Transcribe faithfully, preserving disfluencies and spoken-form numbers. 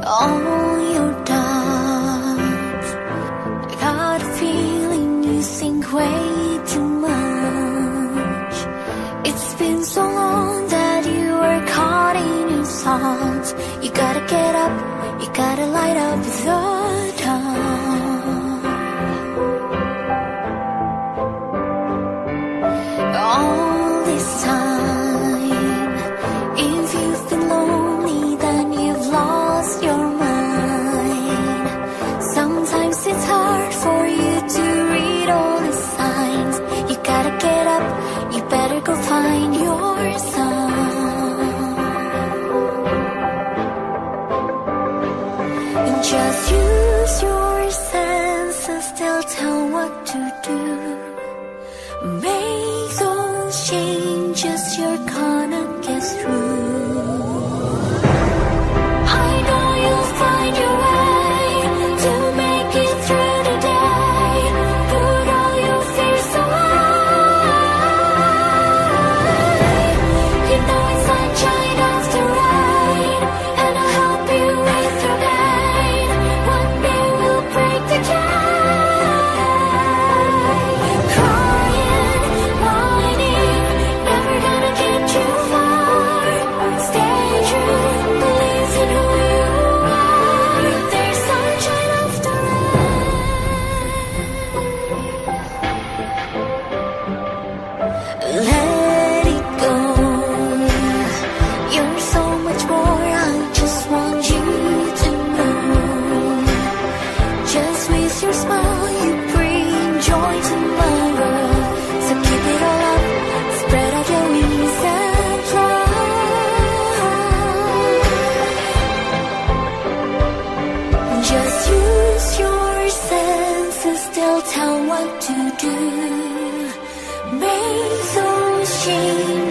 all your doubts. I got a feeling you think way too much. It's been so long that you were caught in your thoughts. You gotta get up, you gotta light up the dawn. All this time, if you've been lonely, then you've lost your mind. Sometimes it's hard for you to read all the signs. You gotta get up, you better go find your song. And just use your senses, they'll tell what to do. Make those changes, you're gonna get through. I know you'll find your way to make it through the day. Put all your fears away. You know it's sunshine after rain, and I'll help you with your pain. One day we'll break the chain. Let it go. You're so much more, I just want you to know. Just with your smile you bring joy to my world. So keep it all up, spread out your wings and fly. Just use your senses, they'll tell what to do. Make those changes.